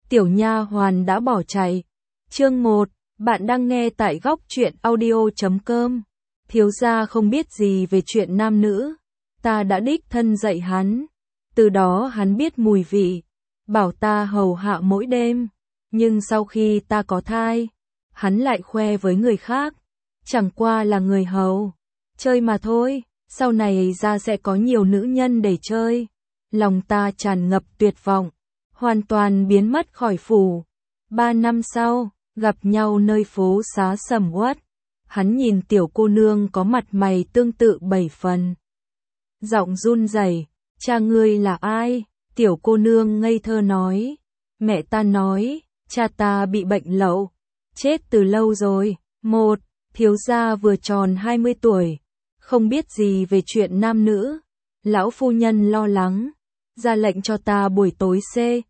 tiểu nha hoàn đã bỏ chạy. Chương 1, bạn đang nghe tại góc truyện audio.com. Thiếu gia không biết gì về chuyện nam nữ, ta đã đích thân dạy hắn, từ đó hắn biết mùi vị, bảo ta hầu hạ mỗi đêm, nhưng sau khi ta có thai, hắn lại khoe với người khác, chẳng qua là người hầu, chơi mà thôi, sau này ra sẽ có nhiều nữ nhân để chơi. Lòng ta tràn ngập tuyệt vọng, hoàn toàn biến mất khỏi phủ. 3 năm sau, gặp nhau nơi phố xá sầm uất, hắn nhìn tiểu cô nương có mặt mày tương tự 7 phần. Giọng run rẩy, cha ngươi là ai? Tiểu cô nương ngây thơ nói, mẹ ta nói, cha ta bị bệnh lậu, chết từ lâu rồi. Một, thiếu gia vừa tròn 20 tuổi, không biết gì về chuyện nam nữ. Lão phu nhân lo lắng, ra lệnh cho ta buổi tối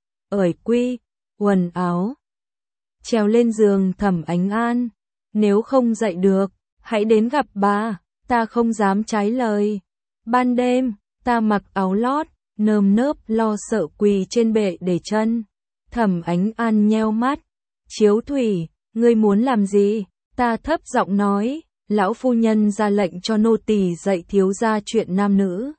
ởi quy, quần áo, trèo lên giường Thẩm Ánh An. Nếu không dậy được, hãy đến gặp bà. Ta không dám trái lời. Ban đêm, ta mặc áo lót, nơm nớp lo sợ quỳ trên bệ để chân. Thẩm Ánh An nheo mắt. Chiếu Thủy, ngươi muốn làm gì? Ta thấp giọng nói, lão phu nhân ra lệnh cho nô tỳ dạy thiếu gia chuyện nam nữ.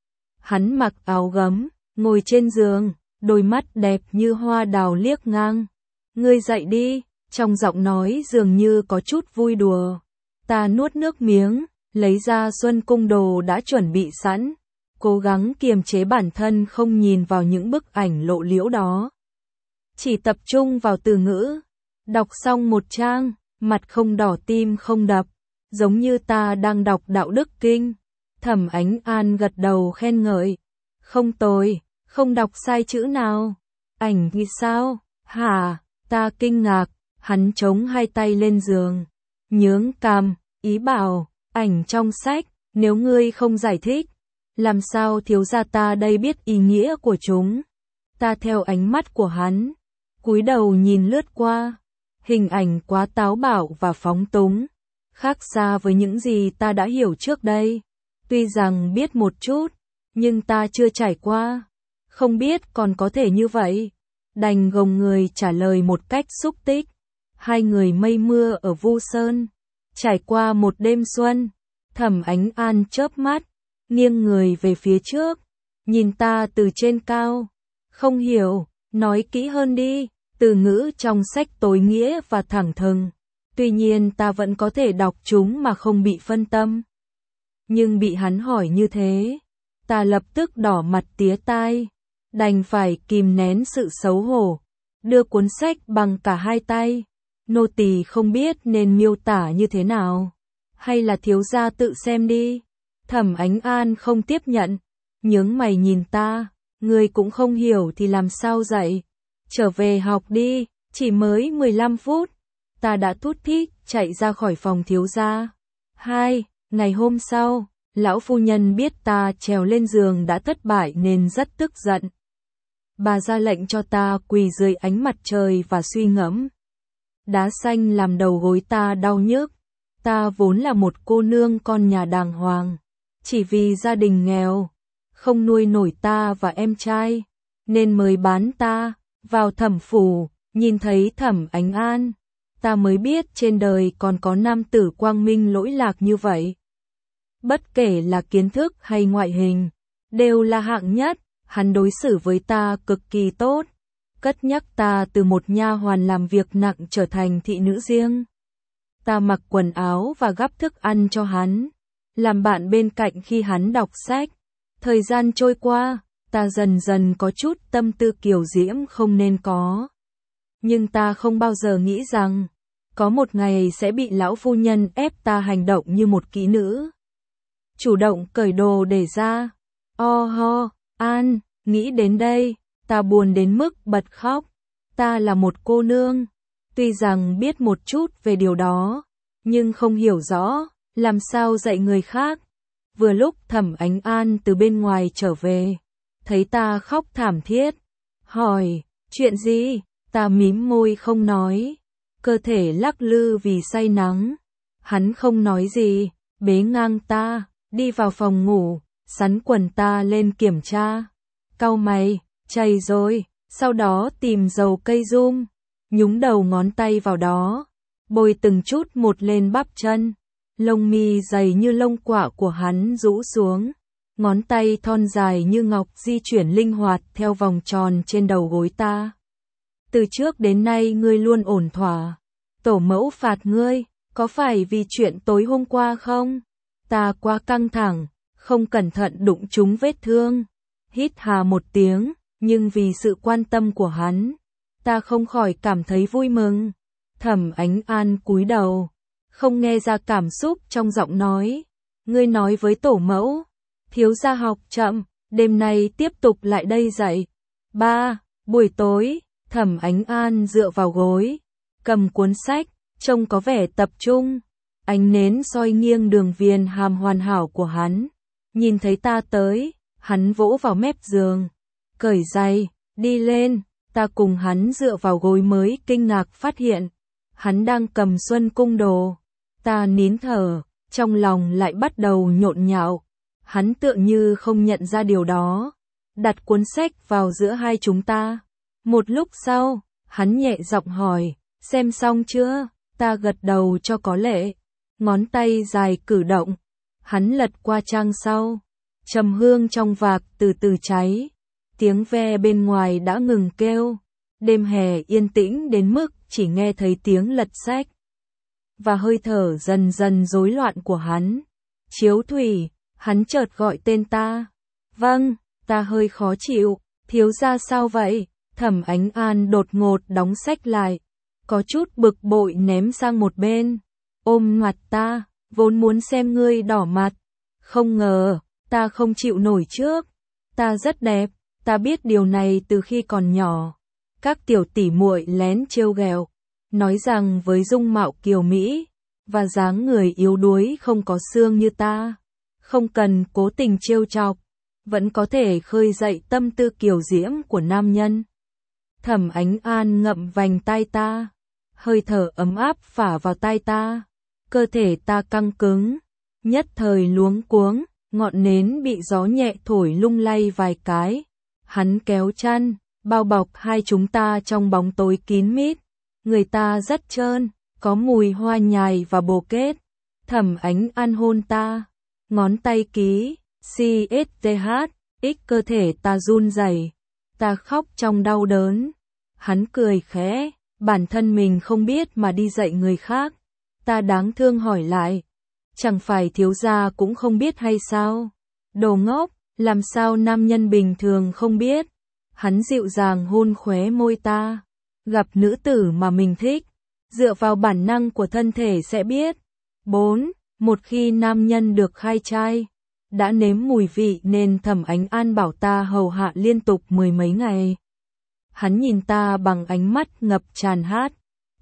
Hắn mặc áo gấm, ngồi trên giường, đôi mắt đẹp như hoa đào liếc ngang. Ngươi dậy đi, trong giọng nói dường như có chút vui đùa. Ta nuốt nước miếng, lấy ra Xuân Cung đồ đã chuẩn bị sẵn, cố gắng kiềm chế bản thân không nhìn vào những bức ảnh lộ liễu đó. Chỉ tập trung vào từ ngữ, đọc xong một trang, mặt không đỏ tim không đập, giống như ta đang đọc đạo đức kinh. Thẩm Ánh An gật đầu khen ngợi. Không tồi, không đọc sai chữ nào. Ảnh thì sao? Hả? Ta kinh ngạc, hắn chống hai tay lên giường, nhướng cằm, ý bảo, ảnh trong sách, nếu ngươi không giải thích, làm sao thiếu gia ta đây biết ý nghĩa của chúng? Ta theo ánh mắt của hắn, cúi đầu nhìn lướt qua, hình ảnh quá táo bạo và phóng túng, khác xa với những gì ta đã hiểu trước đây. Tuy rằng biết một chút, nhưng ta chưa trải qua, không biết còn có thể như vậy. Đành gồng người trả lời một cách xúc tích. Hai người mây mưa ở Vu Sơn, trải qua một đêm xuân. Thẩm Ánh An chớp mắt, nghiêng người về phía trước, nhìn ta từ trên cao. Không hiểu, nói kỹ hơn đi. Từ ngữ trong sách tối nghĩa và thẳng thừng, tuy nhiên ta vẫn có thể đọc chúng mà không bị phân tâm. Nhưng bị hắn hỏi như thế, ta lập tức đỏ mặt tía tai, đành phải kìm nén sự xấu hổ, đưa cuốn sách bằng cả hai tay. Nô tỳ không biết nên miêu tả như thế nào, hay là thiếu gia tự xem đi. Thẩm Ánh An không tiếp nhận, nhướng mày nhìn ta, ngươi cũng không hiểu thì làm sao dạy, trở về học đi. Chỉ mới 15 phút, ta đã thút thít chạy ra khỏi phòng thiếu gia. 2. Ngày hôm sau, lão phu nhân biết ta trèo lên giường đã thất bại nên rất tức giận. Bà ra lệnh cho ta quỳ dưới ánh mặt trời và suy ngẫm. Đá xanh làm đầu gối ta đau nhức. Ta vốn là một cô nương con nhà đàng hoàng, chỉ vì gia đình nghèo, không nuôi nổi ta và em trai, nên mới bán ta vào thẩm phủ. Nhìn thấy Thẩm Ánh An, ta mới biết trên đời còn có nam tử quang minh lỗi lạc như vậy. Bất kể là kiến thức hay ngoại hình, đều là hạng nhất. Hắn đối xử với ta cực kỳ tốt, cất nhắc ta từ một nha hoàn làm việc nặng trở thành thị nữ riêng. Ta mặc quần áo và gắp thức ăn cho hắn, làm bạn bên cạnh khi hắn đọc sách. Thời gian trôi qua, ta dần dần có chút tâm tư kiều diễm không nên có. Nhưng ta không bao giờ nghĩ rằng, có một ngày sẽ bị lão phu nhân ép ta hành động như một kỹ nữ. Chủ động cởi đồ để ra. An, nghĩ đến đây, ta buồn đến mức bật khóc. Ta là một cô nương, tuy rằng biết một chút về điều đó, nhưng không hiểu rõ, làm sao dạy người khác. Vừa lúc Thẩm Ánh An từ bên ngoài trở về, thấy ta khóc thảm thiết, hỏi, chuyện gì? Ta mím môi không nói, cơ thể lắc lư vì say nắng. Hắn không nói gì, bế ngang ta, đi vào phòng ngủ, sắn quần ta lên kiểm tra. Cau mày, chảy rồi, Sau đó tìm dầu cây rum, nhúng đầu ngón tay vào đó, bôi từng chút một lên bắp chân. Lông mi dày như lông quạ của hắn rũ xuống, ngón tay thon dài như ngọc di chuyển linh hoạt theo vòng tròn trên đầu gối ta. Từ trước đến nay ngươi luôn ổn thỏa. Tổ mẫu phạt ngươi, có phải vì chuyện tối hôm qua không? Ta quá căng thẳng, không cẩn thận đụng trúng vết thương. Hít hà một tiếng, nhưng vì sự quan tâm của hắn, ta không khỏi cảm thấy vui mừng. Thẩm Ánh An cúi đầu, không nghe ra cảm xúc trong giọng nói. Ngươi nói với tổ mẫu, thiếu gia học chậm, đêm nay tiếp tục lại đây dạy. 3. Buổi tối, Thẩm Ánh An dựa vào gối, cầm cuốn sách, trông có vẻ tập trung. Ánh nến soi nghiêng đường viền hàm hoàn hảo của hắn. Nhìn thấy ta tới, hắn vỗ vào mép giường, cởi giày, đi lên. Ta cùng hắn dựa vào gối mới kinh ngạc phát hiện hắn đang cầm Xuân Cung đồ. Ta nín thở, trong lòng lại bắt đầu nhộn nhạo. Hắn tựa như không nhận ra điều đó, đặt cuốn sách vào giữa hai chúng ta. Một lúc sau, hắn nhẹ giọng hỏi, xem xong chưa? Ta gật đầu cho có lệ, ngón tay dài cử động. Hắn lật qua trang sau, trầm hương trong vạc từ từ cháy. Tiếng ve bên ngoài đã ngừng kêu. Đêm hè yên tĩnh đến mức chỉ nghe thấy tiếng lật sách và hơi thở dần dần rối loạn của hắn. Chiếu Thủy, hắn chợt gọi tên ta. Vâng, ta hơi khó chịu. Thiếu gia sao vậy? Thẩm Ánh An đột ngột đóng sách lại, có chút bực bội ném sang một bên, ôm mặt ta, vốn muốn xem ngươi đỏ mặt. Không ngờ, ta không chịu nổi trước. Ta rất đẹp, ta biết điều này từ khi còn nhỏ. Các tiểu tỷ muội lén trêu ghẹo, nói rằng với dung mạo kiều mỹ và dáng người yếu đuối không có xương như ta, không cần cố tình trêu chọc, vẫn có thể khơi dậy tâm tư kiều diễm của nam nhân. Thẩm Ánh An ngậm vành tai ta, hơi thở ấm áp phả vào tai ta, cơ thể ta căng cứng, nhất thời luống cuống, ngọn nến bị gió nhẹ thổi lung lay vài cái. Hắn kéo chăn, bao bọc hai chúng ta trong bóng tối kín mít. Người ta rất trơn, có mùi hoa nhài và bồ kết. Thẩm Ánh An hôn ta, ngón tay ký, CSTH, cơ thể ta run rẩy, ta khóc trong đau đớn. Hắn cười khẽ, bản thân mình không biết mà đi dạy người khác. Ta đáng thương hỏi lại, chẳng phải thiếu gia cũng không biết hay sao? Đồ ngốc, làm sao nam nhân bình thường không biết? Hắn dịu dàng hôn khóe môi ta. Gặp nữ tử mà mình thích, dựa vào bản năng của thân thể sẽ biết. 4. Một khi nam nhân được khai trai, đã nếm mùi vị nên Thẩm Ánh An bảo ta hầu hạ liên tục 10 mấy ngày. Hắn nhìn ta bằng ánh mắt ngập tràn hát,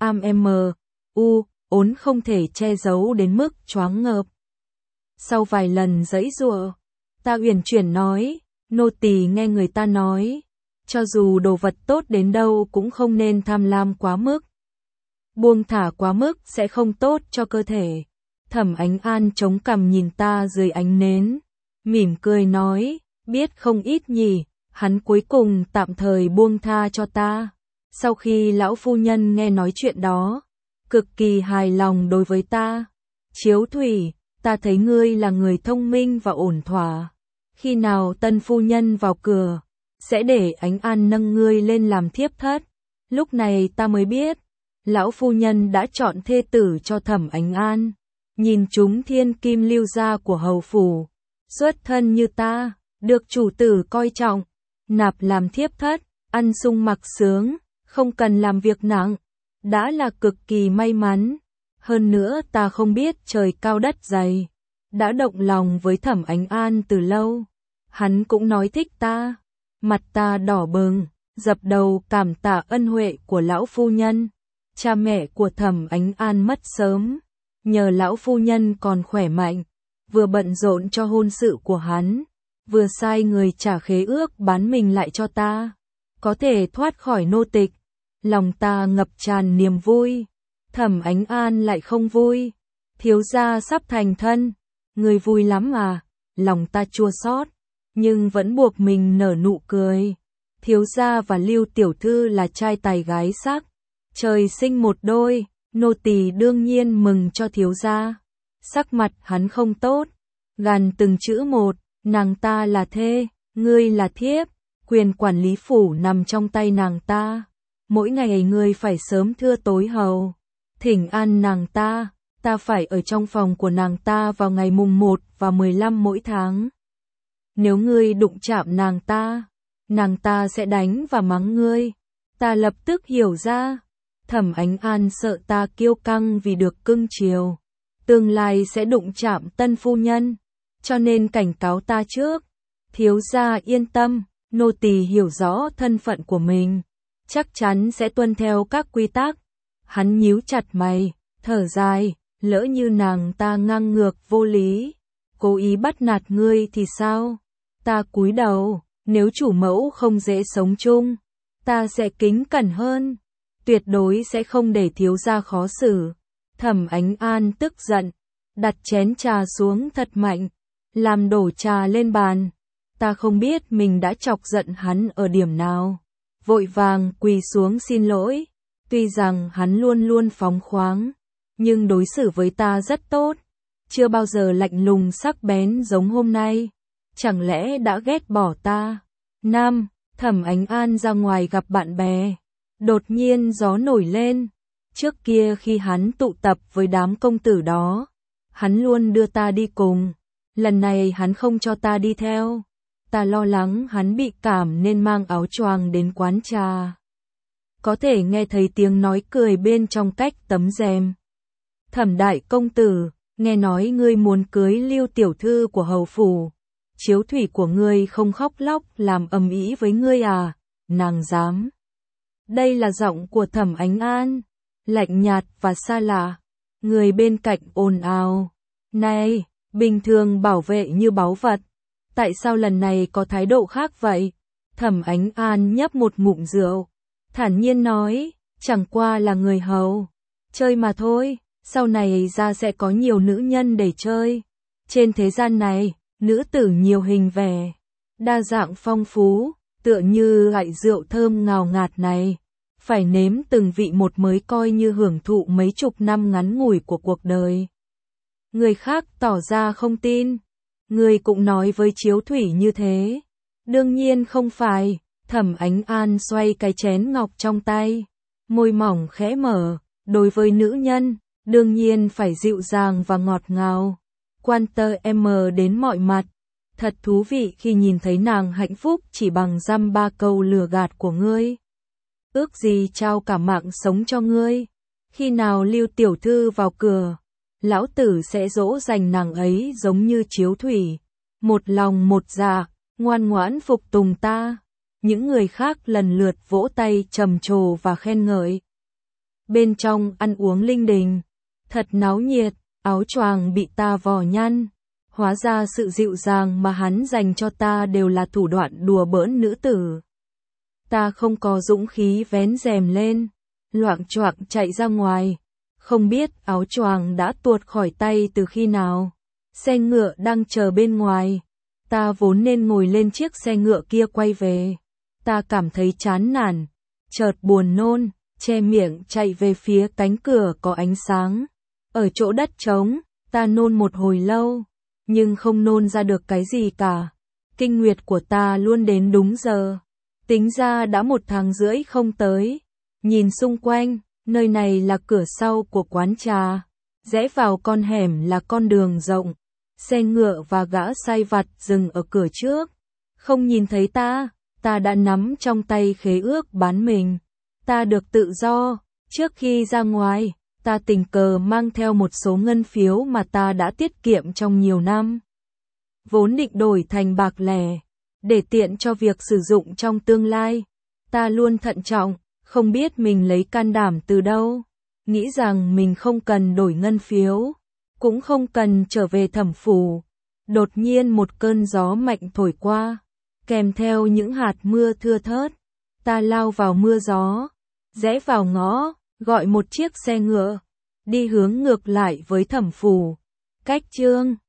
ốn không thể che giấu đến mức choáng ngợp. Sau vài lần giãy giụa, ta uyển chuyển nói, nô tỳ nghe người ta nói, cho dù đồ vật tốt đến đâu cũng không nên tham lam quá mức. Buông thả quá mức sẽ không tốt cho cơ thể. Thẩm Ánh An chống cằm nhìn ta dưới ánh nến, mỉm cười nói, biết không ít nhỉ. Hắn cuối cùng tạm thời buông tha cho ta. Sau khi lão phu nhân nghe nói chuyện đó, cực kỳ hài lòng đối với ta. Chiếu Thủy, ta thấy ngươi là người thông minh và ổn thỏa. Khi nào tân phu nhân vào cửa, sẽ để Ánh An nâng ngươi lên làm thiếp thất. Lúc này ta mới biết, lão phu nhân đã chọn thê tử cho Thẩm Ánh An. Nhìn chúng thiên kim lưu gia của hầu phủ, xuất thân như ta, được chủ tử coi trọng, nạp làm thiếp thất, ăn sung mặc sướng, không cần làm việc nặng, đã là cực kỳ may mắn. Hơn nữa ta không biết trời cao đất dày, đã động lòng với Thẩm Ánh An từ lâu. Hắn cũng nói thích ta, mặt ta đỏ bừng, dập đầu cảm tạ ân huệ của lão phu nhân. Cha mẹ của Thẩm Ánh An mất sớm, nhờ lão phu nhân còn khỏe mạnh, vừa bận rộn cho hôn sự của hắn, vừa sai người trả khế ước bán mình lại cho ta, có thể thoát khỏi nô tịch. Lòng ta ngập tràn niềm vui. Thẩm Ánh An lại không vui. Thiếu gia sắp thành thân, người vui lắm à? Lòng ta chua xót, nhưng vẫn buộc mình nở nụ cười. thiếu gia và Lưu tiểu thư là trai tài gái sắc, trời sinh một đôi, nô tỳ đương nhiên mừng cho thiếu gia. Sắc mặt hắn không tốt, gằn từng chữ một, nàng ta là thê, ngươi là thiếp, quyền quản lý phủ nằm trong tay nàng ta. Mỗi ngày ngươi phải sớm thưa tối hầu, thỉnh an nàng ta, ta phải ở trong phòng của nàng ta vào ngày mùng 1 và 15 mỗi tháng. Nếu ngươi đụng chạm nàng ta sẽ đánh và mắng ngươi. Ta lập tức hiểu ra, Thẩm Ánh An sợ ta kiêu căng vì được cưng chiều, tương lai sẽ đụng chạm tân phu nhân, cho nên cảnh cáo ta trước. Thiếu gia yên tâm, nô tỳ hiểu rõ thân phận của mình, chắc chắn sẽ tuân theo các quy tắc. Hắn nhíu chặt mày, thở dài, lỡ như nàng ta ngang ngược vô lý, cố ý bắt nạt ngươi thì sao? Ta cúi đầu, nếu chủ mẫu không dễ sống chung, ta sẽ kính cẩn hơn, tuyệt đối sẽ không để thiếu gia khó xử. Thẩm Ánh An tức giận, đặt chén trà xuống thật mạnh, làm đổ trà lên bàn. Ta không biết mình đã chọc giận hắn ở điểm nào, vội vàng quỳ xuống xin lỗi. Tuy rằng hắn luôn luôn phóng khoáng, nhưng đối xử với ta rất tốt, chưa bao giờ lạnh lùng sắc bén giống hôm nay. Chẳng lẽ đã ghét bỏ ta? Thẩm Ánh An ra ngoài gặp bạn bè, đột nhiên gió nổi lên. Trước kia khi hắn tụ tập với đám công tử đó, hắn luôn đưa ta đi cùng, lần này hắn không cho ta đi theo. Ta lo lắng hắn bị cảm nên mang áo choàng đến quán trà. Có thể nghe thấy tiếng nói cười bên trong cách tấm rèm. Thẩm đại công tử, nghe nói ngươi muốn cưới Lưu tiểu thư của hầu phủ, chiếu thủy của ngươi không khóc lóc làm ầm ĩ với ngươi à? Nàng dám. Đây là giọng của Thẩm Ánh An, lạnh nhạt và xa lạ. Người bên cạnh ồn ào. Này, bình thường bảo vệ như báu vật, tại sao lần này có thái độ khác vậy? Thẩm Ánh An nhấp một ngụm rượu, thản nhiên nói, chẳng qua là người hầu, chơi mà thôi, sau này ra sẽ có nhiều nữ nhân để chơi. Trên thế gian này, nữ tử nhiều hình vẻ, đa dạng phong phú, tựa như loại rượu thơm ngào ngạt này, phải nếm từng vị một mới coi như hưởng thụ mấy chục năm ngắn ngủi của cuộc đời. Người khác tỏ ra không tin, người cũng nói với Chiếu Thủy như thế. Đương nhiên không phải. Thẩm Ánh An xoay cái chén ngọc trong tay, môi mỏng khẽ mở, đối với nữ nhân, đương nhiên phải dịu dàng và ngọt ngào, quan tâm đến mọi mặt. Thật thú vị khi nhìn thấy nàng hạnh phúc chỉ bằng dăm ba câu lừa gạt của ngươi. Ước gì trao cả mạng sống cho ngươi. Khi nào Lưu tiểu thư vào cửa, lão tử sẽ dỗ dành nàng ấy giống như Chiếu Thủy, một lòng một dạ, ngoan ngoãn phục tùng ta. Những người khác lần lượt vỗ tay trầm trồ và khen ngợi. Bên trong ăn uống linh đình, thật náo nhiệt, áo choàng bị ta vò nhăn. Hóa ra sự dịu dàng mà hắn dành cho ta đều là thủ đoạn đùa bỡn nữ tử. Ta không có dũng khí vén rèm lên, loạng choạng chạy ra ngoài. Không biết áo choàng đã tuột khỏi tay từ khi nào. Xe ngựa đang chờ bên ngoài. Ta vốn nên ngồi lên chiếc xe ngựa kia quay về. Ta cảm thấy chán nản, chợt buồn nôn, che miệng chạy về phía cánh cửa có ánh sáng. Ở chỗ đất trống, ta nôn một hồi lâu, nhưng không nôn ra được cái gì cả. Kinh nguyệt của ta luôn đến đúng giờ. Tính ra đã 1 tháng rưỡi không tới. Nhìn xung quanh, nơi này là cửa sau của quán trà. Rẽ vào con hẻm là con đường rộng. Xe ngựa và gã sai vặt dừng ở cửa trước. Không nhìn thấy ta. Ta đã nắm trong tay khế ước bán mình. Ta được tự do. Trước khi ra ngoài, ta tình cờ mang theo một số ngân phiếu mà ta đã tiết kiệm trong nhiều năm. Vốn định đổi thành bạc lẻ, để tiện cho việc sử dụng trong tương lai. Ta luôn thận trọng, không biết mình lấy can đảm từ đâu. Nghĩ rằng mình không cần đổi ngân phiếu, cũng không cần trở về Thẩm phủ. Đột nhiên một cơn gió mạnh thổi qua, kèm theo những hạt mưa thưa thớt. Ta lao vào mưa gió, rẽ vào ngõ, gọi một chiếc xe ngựa, đi hướng ngược lại với Thẩm phủ. Cách chương